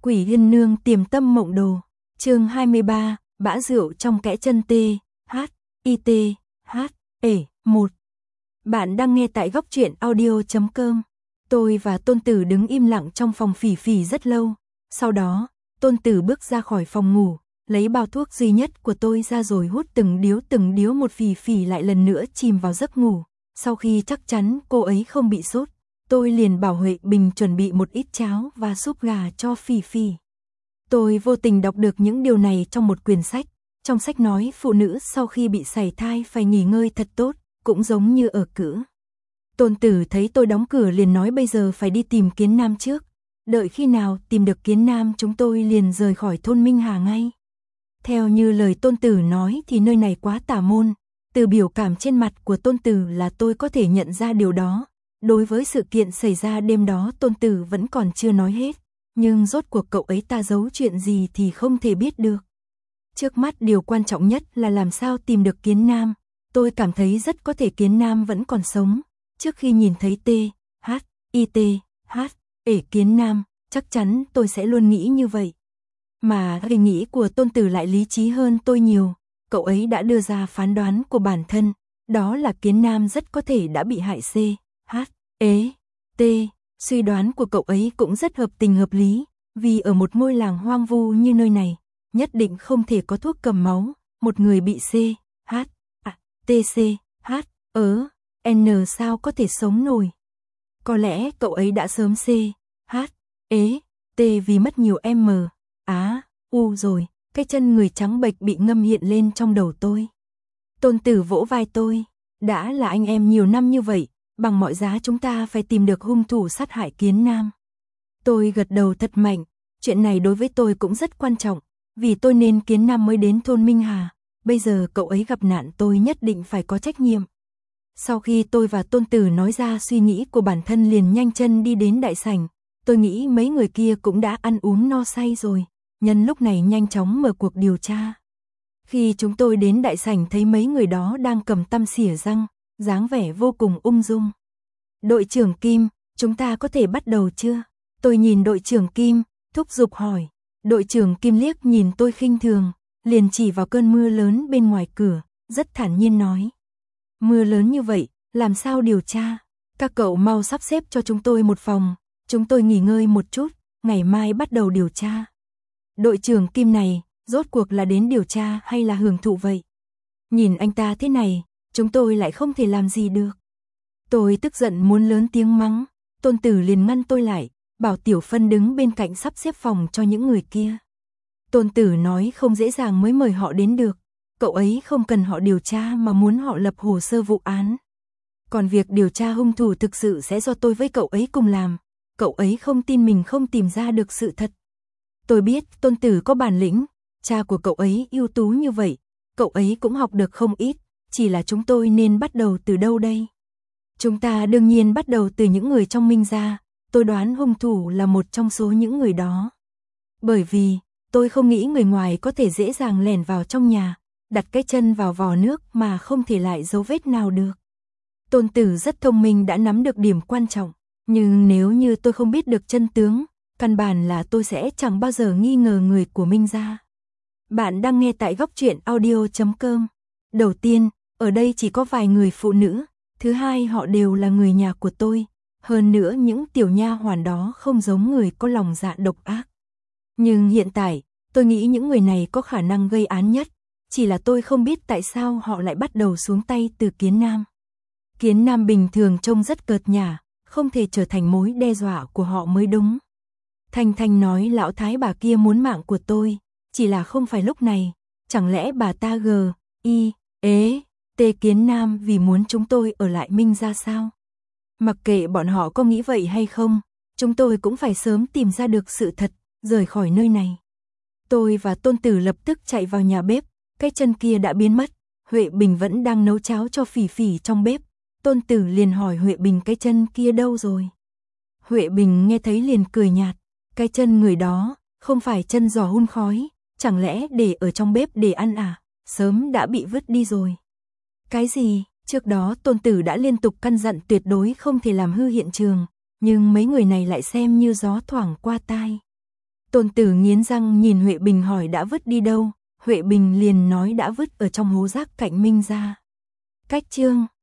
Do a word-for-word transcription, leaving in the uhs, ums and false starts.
Quỷ Yên Nương Tiềm Tâm Mộng Đồ, chương hai mươi ba, bã rượu trong kẽ chân T, H, I T, H, E, một. Bạn đang nghe tại góc truyện audio chấm com. Tôi và Tôn Tử đứng im lặng trong phòng Phỉ Phỉ rất lâu. Sau đó, Tôn Tử bước ra khỏi phòng ngủ, lấy bao thuốc duy nhất của tôi ra rồi hút từng điếu từng điếu một. Phỉ Phỉ lại lần nữa chìm vào giấc ngủ. Sau khi chắc chắn cô ấy không bị sốt, tôi liền bảo Huệ Bình chuẩn bị một ít cháo và súp gà cho Phỉ Phỉ. Tôi vô tình đọc được những điều này trong một quyển sách. Trong sách nói phụ nữ sau khi bị sảy thai phải nghỉ ngơi thật tốt, cũng giống như ở cữ. Tôn Tử thấy tôi đóng cửa liền nói bây giờ phải đi tìm Kiến Nam trước. Đợi khi nào tìm được Kiến Nam chúng tôi liền rời khỏi thôn Minh Hà ngay. Theo như lời Tôn Tử nói thì nơi này quá tà môn. Từ biểu cảm trên mặt của Tôn Tử là tôi có thể nhận ra điều đó. Đối với sự kiện xảy ra đêm đó Tôn Tử vẫn còn chưa nói hết. Nhưng rốt cuộc cậu ấy ta giấu chuyện gì thì không thể biết được. Trước mắt điều quan trọng nhất là làm sao tìm được Kiến Nam. Tôi cảm thấy rất có thể Kiến Nam vẫn còn sống. Trước khi nhìn thấy T, H, I T, H, E Kiến Nam, chắc chắn tôi sẽ luôn nghĩ như vậy. Mà suy nghĩ của Tôn Tử lại lý trí hơn tôi nhiều. Cậu ấy đã đưa ra phán đoán của bản thân. Đó là Kiến Nam rất có thể đã bị hại C, H, E, T. Suy đoán của cậu ấy cũng rất hợp tình hợp lý. Vì ở một ngôi làng hoang vu như nơi này, nhất định không thể có thuốc cầm máu. Một người bị C, H, A, T, C, H, ớ, N sao có thể sống nổi. Có lẽ cậu ấy đã sớm C, H, E, T vì mất nhiều M, Á, U rồi. Cái chân người trắng bệch bị ngâm hiện lên trong đầu tôi. Tôn Tử vỗ vai tôi. Đã là anh em nhiều năm như vậy, bằng mọi giá chúng ta phải tìm được hung thủ sát hại Kiến Nam. Tôi gật đầu thật mạnh. Chuyện này đối với tôi cũng rất quan trọng. Vì tôi nên Kiến Nam mới đến thôn Minh Hà. Bây giờ cậu ấy gặp nạn tôi nhất định phải có trách nhiệm. Sau khi tôi và Tôn Tử nói ra suy nghĩ của bản thân liền nhanh chân đi đến đại sảnh. Tôi nghĩ mấy người kia cũng đã ăn uống no say rồi. Nhân lúc này nhanh chóng mở cuộc điều tra. Khi chúng tôi đến đại sảnh thấy mấy người đó đang cầm tăm xỉa răng, dáng vẻ vô cùng ung dung. Đội trưởng Kim, chúng ta có thể bắt đầu chưa? Tôi nhìn đội trưởng Kim, thúc giục hỏi. Đội trưởng Kim liếc nhìn tôi khinh thường, liền chỉ vào cơn mưa lớn bên ngoài cửa, rất thản nhiên nói. Mưa lớn như vậy, làm sao điều tra? Các cậu mau sắp xếp cho chúng tôi một phòng, chúng tôi nghỉ ngơi một chút, ngày mai bắt đầu điều tra. Đội trưởng Kim này, rốt cuộc là đến điều tra hay là hưởng thụ vậy? Nhìn anh ta thế này, chúng tôi lại không thể làm gì được. Tôi tức giận muốn lớn tiếng mắng, Tôn Tử liền ngăn tôi lại, bảo Tiểu Phân đứng bên cạnh sắp xếp phòng cho những người kia. Tôn Tử nói không dễ dàng mới mời họ đến được, cậu ấy không cần họ điều tra mà muốn họ lập hồ sơ vụ án. Còn việc điều tra hung thủ thực sự sẽ do tôi với cậu ấy cùng làm, cậu ấy không tin mình không tìm ra được sự thật. Tôi biết Tôn Tử có bản lĩnh, cha của cậu ấy ưu tú như vậy, cậu ấy cũng học được không ít, chỉ là chúng tôi nên bắt đầu từ đâu đây? Chúng ta đương nhiên bắt đầu từ những người trong Minh gia, tôi đoán hung thủ là một trong số những người đó. Bởi vì, tôi không nghĩ người ngoài có thể dễ dàng lẻn vào trong nhà, đặt cái chân vào vò nước mà không thể lại dấu vết nào được. Tôn Tử rất thông minh đã nắm được điểm quan trọng, nhưng nếu như tôi không biết được chân tướng, căn bản là tôi sẽ chẳng bao giờ nghi ngờ người của Minh gia. Bạn đang nghe tại góc truyện audio chấm com. Đầu tiên, ở đây chỉ có vài người phụ nữ, thứ hai họ đều là người nhà của tôi, hơn nữa những tiểu nha hoàn đó không giống người có lòng dạ độc ác. Nhưng hiện tại, tôi nghĩ những người này có khả năng gây án nhất, chỉ là tôi không biết tại sao họ lại bắt đầu xuống tay từ Kiến Nam. Kiến Nam bình thường trông rất cợt nhả, không thể trở thành mối đe dọa của họ mới đúng. Thanh Thanh nói lão thái bà kia muốn mạng của tôi, chỉ là không phải lúc này, chẳng lẽ bà ta g, i, ế, t Kiến Nam vì muốn chúng tôi ở lại Minh gia sao? Mặc kệ bọn họ có nghĩ vậy hay không, chúng tôi cũng phải sớm tìm ra được sự thật, rời khỏi nơi này. Tôi và Tôn Tử lập tức chạy vào nhà bếp, cái chân kia đã biến mất, Huệ Bình vẫn đang nấu cháo cho Phỉ Phỉ trong bếp. Tôn Tử liền hỏi Huệ Bình cái chân kia đâu rồi? Huệ Bình nghe thấy liền cười nhạt, cái chân người đó, không phải chân giò hun khói, chẳng lẽ để ở trong bếp để ăn à, sớm đã bị vứt đi rồi. Cái gì? Trước đó Tôn Tử đã liên tục căn dặn tuyệt đối không thể làm hư hiện trường, nhưng mấy người này lại xem như gió thoảng qua tai. Tôn Tử nghiến răng nhìn Huệ Bình hỏi đã vứt đi đâu, Huệ Bình liền nói đã vứt ở trong hố rác cạnh Minh gia. Cách chương